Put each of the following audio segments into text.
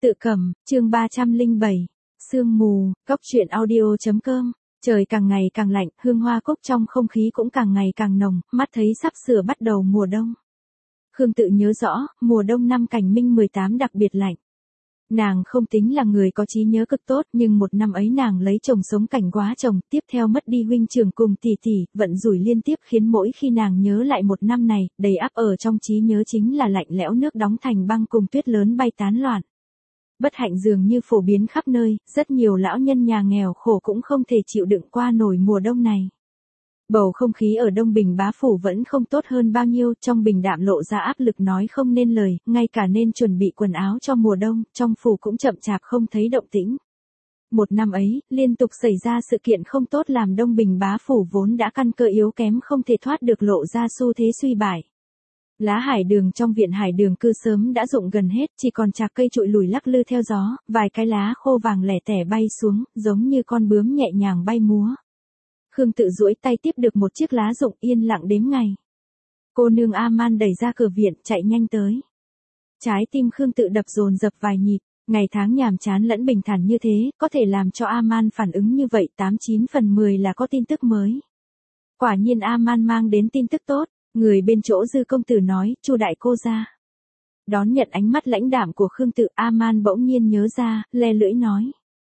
Tự cầm, chương 307. Sương mù, góc truyện audio.com. Trời càng ngày càng lạnh, hương hoa cúc trong không khí cũng càng ngày càng nồng, mắt thấy sắp sửa bắt đầu mùa đông. Khương Tự nhớ rõ, mùa đông năm Cảnh Minh 18 đặc biệt lạnh. Nàng không tính là người có trí nhớ cực tốt, nhưng một năm ấy nàng lấy chồng sống cảnh quá chồng, tiếp theo mất đi huynh trưởng cùng tỷ tỷ, vận rủi liên tiếp khiến mỗi khi nàng nhớ lại một năm này, đầy ắp ở trong trí nhớ chính là lạnh lẽo nước đóng thành băng cùng tuyết lớn bay tán loạn. Bất hạnh dường như phổ biến khắp nơi, rất nhiều lão nhân nhà nghèo khổ cũng không thể chịu đựng qua nổi mùa đông này. Bầu không khí ở Đông Bình bá phủ vẫn không tốt hơn bao nhiêu, trong bình đạm lộ ra áp lực nói không nên lời, ngay cả nên chuẩn bị quần áo cho mùa đông, trong phủ cũng chậm chạp không thấy động tĩnh. Một năm ấy, liên tục xảy ra sự kiện không tốt làm Đông Bình bá phủ vốn đã căn cơ yếu kém không thể thoát được lộ ra xu thế suy bại. Lá hải đường trong viện hải đường cư sớm đã rụng gần hết, chỉ còn chạc cây trụi lùi lắc lư theo gió, vài cái lá khô vàng lẻ tẻ bay xuống, giống như con bướm nhẹ nhàng bay múa. Khương Tự duỗi tay tiếp được một chiếc lá rụng yên lặng đếm ngày. Cô nương A-man đẩy ra cửa viện, chạy nhanh tới. Trái tim Khương Tự đập dồn dập vài nhịp, ngày tháng nhàm chán lẫn bình thản như thế, có thể làm cho A-man phản ứng như vậy 89 phần 10 là có tin tức mới. Quả nhiên A-man mang đến tin tức tốt, người bên chỗ Dư công tử nói, Chu đại cô ra. Đón nhận ánh mắt lãnh đạm của Khương Tự, A-man bỗng nhiên nhớ ra, le lưỡi nói.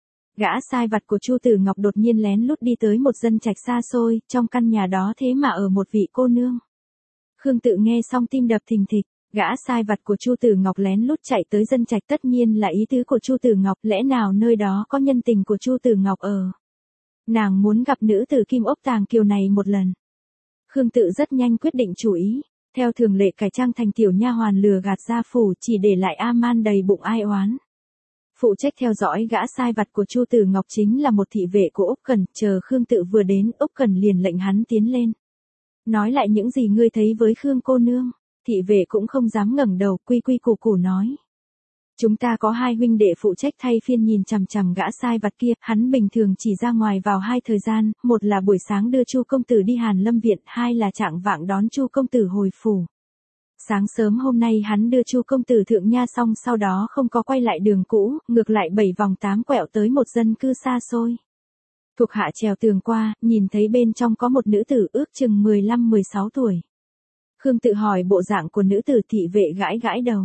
Gã sai vặt của Chu Tử Ngọc đột nhiên lén lút đi tới một dân trạch xa xôi, trong căn nhà đó thế mà ở một vị cô nương. Khương Tự nghe xong tim đập thình thịch, gã sai vặt của Chu Tử Ngọc lén lút chạy tới dân trạch tất nhiên là ý tứ của Chu Tử Ngọc, lẽ nào nơi đó có nhân tình của Chu Tử Ngọc ở. Nàng muốn gặp nữ tử Kim Ốc Tàng Kiều này một lần. Khương Tự rất nhanh quyết định chủ ý, theo thường lệ cải trang thành tiểu nha hoàn lừa gạt gia phủ, chỉ để lại A-man đầy bụng ai oán. Phụ trách theo dõi gã sai vặt của Chu Tử Ngọc chính là một thị vệ của Úc Cẩn, chờ Khương Tự vừa đến, Úc Cẩn liền lệnh hắn tiến lên. Nói lại những gì ngươi thấy với Khương cô nương, thị vệ cũng không dám ngẩng đầu, quy quy củ củ nói. Chúng ta có hai huynh đệ phụ trách thay phiên nhìn chằm chằm gã sai vặt kia, hắn bình thường chỉ ra ngoài vào hai thời gian, một là buổi sáng đưa Chu công tử đi Hàn Lâm viện, hai là trạng vạng đón Chu công tử hồi phủ. Sáng sớm hôm nay hắn đưa Chu công tử thượng nha xong sau đó không có quay lại đường cũ, ngược lại 7 vòng 8 quẹo tới một dân cư xa xôi. Thuộc hạ trèo tường qua, nhìn thấy bên trong có một nữ tử ước chừng 15-16 tuổi. Khương Tự hỏi bộ dạng của nữ tử, thị vệ gãi gãi đầu.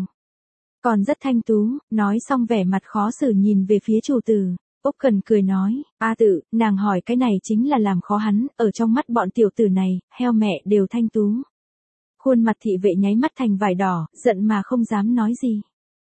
Còn rất thanh tú, nói xong vẻ mặt khó xử nhìn về phía chủ tử. Úc Cẩn cười nói, A Tự, nàng hỏi cái này chính là làm khó hắn, ở trong mắt bọn tiểu tử này, heo mẹ đều thanh tú. Khuôn mặt thị vệ nháy mắt thành vải đỏ, giận mà không dám nói gì.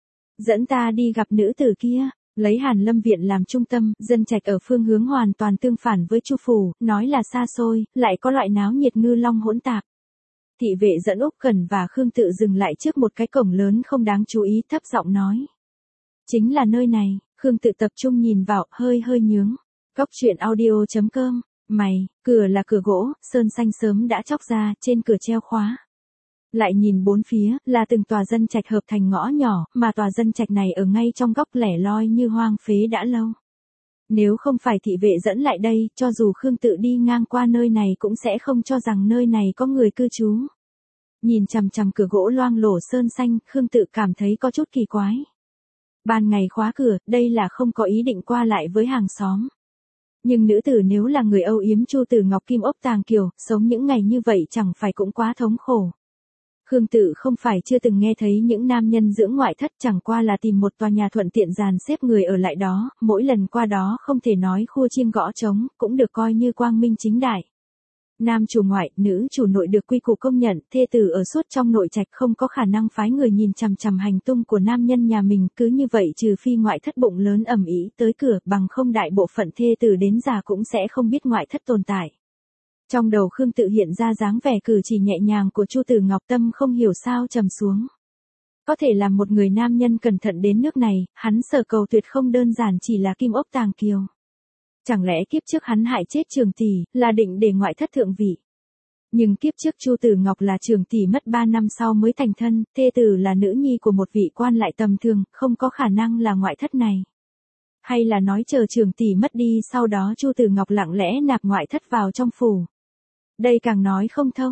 Dẫn ta đi gặp nữ tử kia, lấy Hàn Lâm viện làm trung tâm, dân trạch ở phương hướng hoàn toàn tương phản với Chu phủ, nói là xa xôi, lại có loại náo nhiệt ngư long hỗn tạp. Thị vệ dẫn Úc Cẩn và Khương Tự dừng lại trước một cái cổng lớn không đáng chú ý, thấp giọng nói. Chính là nơi này. Khương Tự tập trung nhìn vào, hơi nhướng. Góc truyện audio.com, mày, cửa là cửa gỗ, sơn xanh sớm đã chóc ra, trên cửa treo khóa. Lại nhìn bốn phía, là từng tòa dân trạch hợp thành ngõ nhỏ, mà tòa dân trạch này ở ngay trong góc lẻ loi như hoang phế đã lâu. Nếu không phải thị vệ dẫn lại đây, cho dù Khương Tự đi ngang qua nơi này cũng sẽ không cho rằng nơi này có người cư trú. Nhìn chằm chằm cửa gỗ loang lổ sơn xanh, Khương Tự cảm thấy có chút kỳ quái. Ban ngày khóa cửa, đây là không có ý định qua lại với hàng xóm. Nhưng nữ tử nếu là người âu yếm Chu Tử Ngọc Kim Ốc Tàng Kiều, sống những ngày như vậy chẳng phải cũng quá thống khổ. Khương Tự không phải chưa từng nghe thấy những nam nhân dưỡng ngoại thất, chẳng qua là tìm một tòa nhà thuận tiện dàn xếp người ở lại đó, mỗi lần qua đó không thể nói khua chiêng gõ trống, cũng được coi như quang minh chính đại. Nam chủ ngoại, nữ chủ nội được quy củ công nhận, thê tử ở suốt trong nội trạch không có khả năng phái người nhìn chằm chằm hành tung của nam nhân nhà mình, cứ như vậy trừ phi ngoại thất bụng lớn ầm ĩ tới cửa, bằng không đại bộ phận thê tử đến già cũng sẽ không biết ngoại thất tồn tại. Trong đầu Khương Tự hiện ra dáng vẻ cử chỉ nhẹ nhàng của Chu Tử Ngọc, tâm không hiểu sao trầm xuống. Có thể làm một người nam nhân cẩn thận đến nước này, hắn sở cầu tuyệt không đơn giản chỉ là Kim Ốc Tàng Kiều. Chẳng lẽ kiếp trước hắn hại chết Trường tỷ, là định để ngoại thất thượng vị. Nhưng kiếp trước Chu Tử Ngọc là Trường tỷ mất 3 năm sau mới thành thân, thê tử là nữ nhi của một vị quan lại tầm thường, không có khả năng là ngoại thất này. Hay là nói chờ Trường tỷ mất đi sau đó Chu Tử Ngọc lặng lẽ nạp ngoại thất vào trong phủ. Đây càng nói không thông.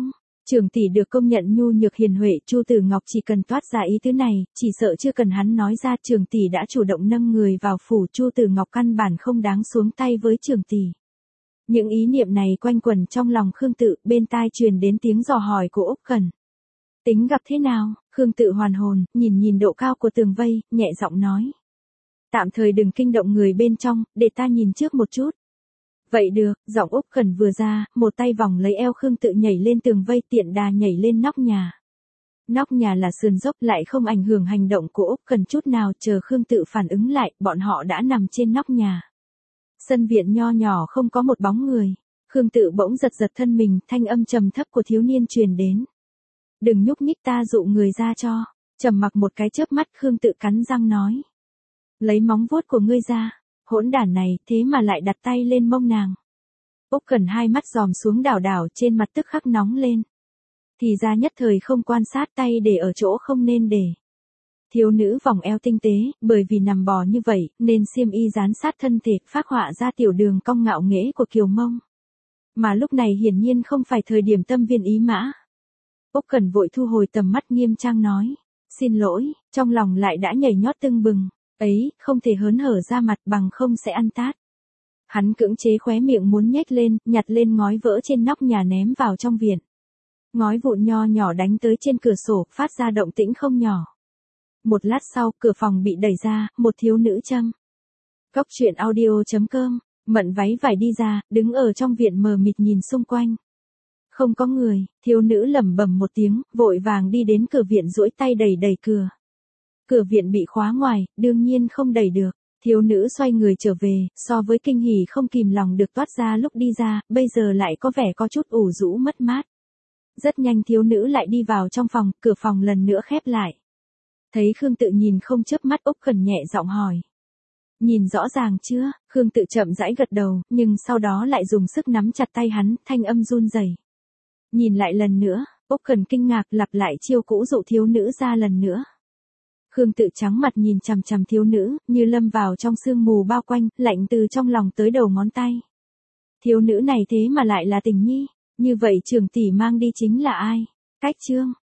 Trường tỷ được công nhận nhu nhược hiền huệ, Chu Tử Ngọc chỉ cần toát ra ý tứ này, chỉ sợ chưa cần hắn nói ra Trường tỷ đã chủ động nâng người vào phủ, Chu Tử Ngọc căn bản không đáng xuống tay với Trường tỷ. Những ý niệm này quanh quẩn trong lòng Khương Tự, bên tai truyền đến tiếng dò hỏi của Úc Cẩn. Tính gặp thế nào? Khương Tự hoàn hồn, nhìn độ cao của tường vây, nhẹ giọng nói. Tạm thời đừng kinh động người bên trong, để ta nhìn trước một chút. Vậy được, giọng Úc Cẩn vừa ra, một tay vòng lấy eo Khương Tự nhảy lên tường vây, tiện đà nhảy lên nóc nhà. Nóc nhà là sườn dốc lại không ảnh hưởng hành động của Úc Cẩn chút nào, chờ Khương Tự phản ứng lại, bọn họ đã nằm trên nóc nhà. Sân viện nho nhỏ không có một bóng người. Khương Tự bỗng giật thân mình, thanh âm trầm thấp của thiếu niên truyền đến. Đừng nhúc nhích, ta dụ người ra cho. Trầm mặc một cái chớp mắt, Khương Tự cắn răng nói. Lấy móng vuốt của ngươi ra. Hỗn đản này, thế mà lại đặt tay lên mông nàng. Úc Cẩn hai mắt dòm xuống, đảo trên mặt tức khắc nóng lên. Thì ra nhất thời không quan sát, tay để ở chỗ không nên để. Thiếu nữ vòng eo tinh tế, bởi vì nằm bò như vậy, nên xiêm y dán sát thân thể, phác họa ra tiểu đường cong ngạo nghễ của kiều mông. Mà lúc này hiển nhiên không phải thời điểm tâm viên ý mã. Úc Cẩn vội thu hồi tầm mắt, nghiêm trang nói. Xin lỗi, trong lòng lại đã nhảy nhót tưng bừng. Ấy, không thể hớn hở ra mặt, bằng không sẽ ăn tát. Hắn cưỡng chế khóe miệng muốn nhếch lên, nhặt lên ngói vỡ trên nóc nhà ném vào trong viện. Ngói vụn nho nhỏ đánh tới trên cửa sổ, phát ra động tĩnh không nhỏ. Một lát sau, cửa phòng bị đẩy ra, một thiếu nữ châm. Cóc truyện audio.com, mận váy vải đi ra, đứng ở trong viện mờ mịt nhìn xung quanh. Không có người, thiếu nữ lẩm bẩm một tiếng, vội vàng đi đến cửa viện duỗi tay đẩy cửa. Cửa viện bị khóa ngoài, đương nhiên không đẩy được. Thiếu nữ xoay người trở về, so với kinh hỉ không kìm lòng được toát ra lúc đi ra, bây giờ lại có vẻ có chút ủ rũ mất mát. Rất nhanh thiếu nữ lại đi vào trong phòng, cửa phòng lần nữa khép lại. Thấy Khương Tự nhìn không chớp mắt, Úc Cẩn nhẹ giọng hỏi. Nhìn rõ ràng chưa? Khương Tự chậm rãi gật đầu, nhưng sau đó lại dùng sức nắm chặt tay hắn, thanh âm run rẩy. Nhìn lại lần nữa, Úc Cẩn kinh ngạc lặp lại chiêu cũ dụ thiếu nữ ra lần nữa. Khương Tự trắng mặt nhìn chằm chằm thiếu nữ, như lâm vào trong sương mù bao quanh, lạnh từ trong lòng tới đầu ngón tay. Thiếu nữ này thế mà lại là Tình Nhi, như vậy Trường tỷ mang đi chính là ai? Cách chương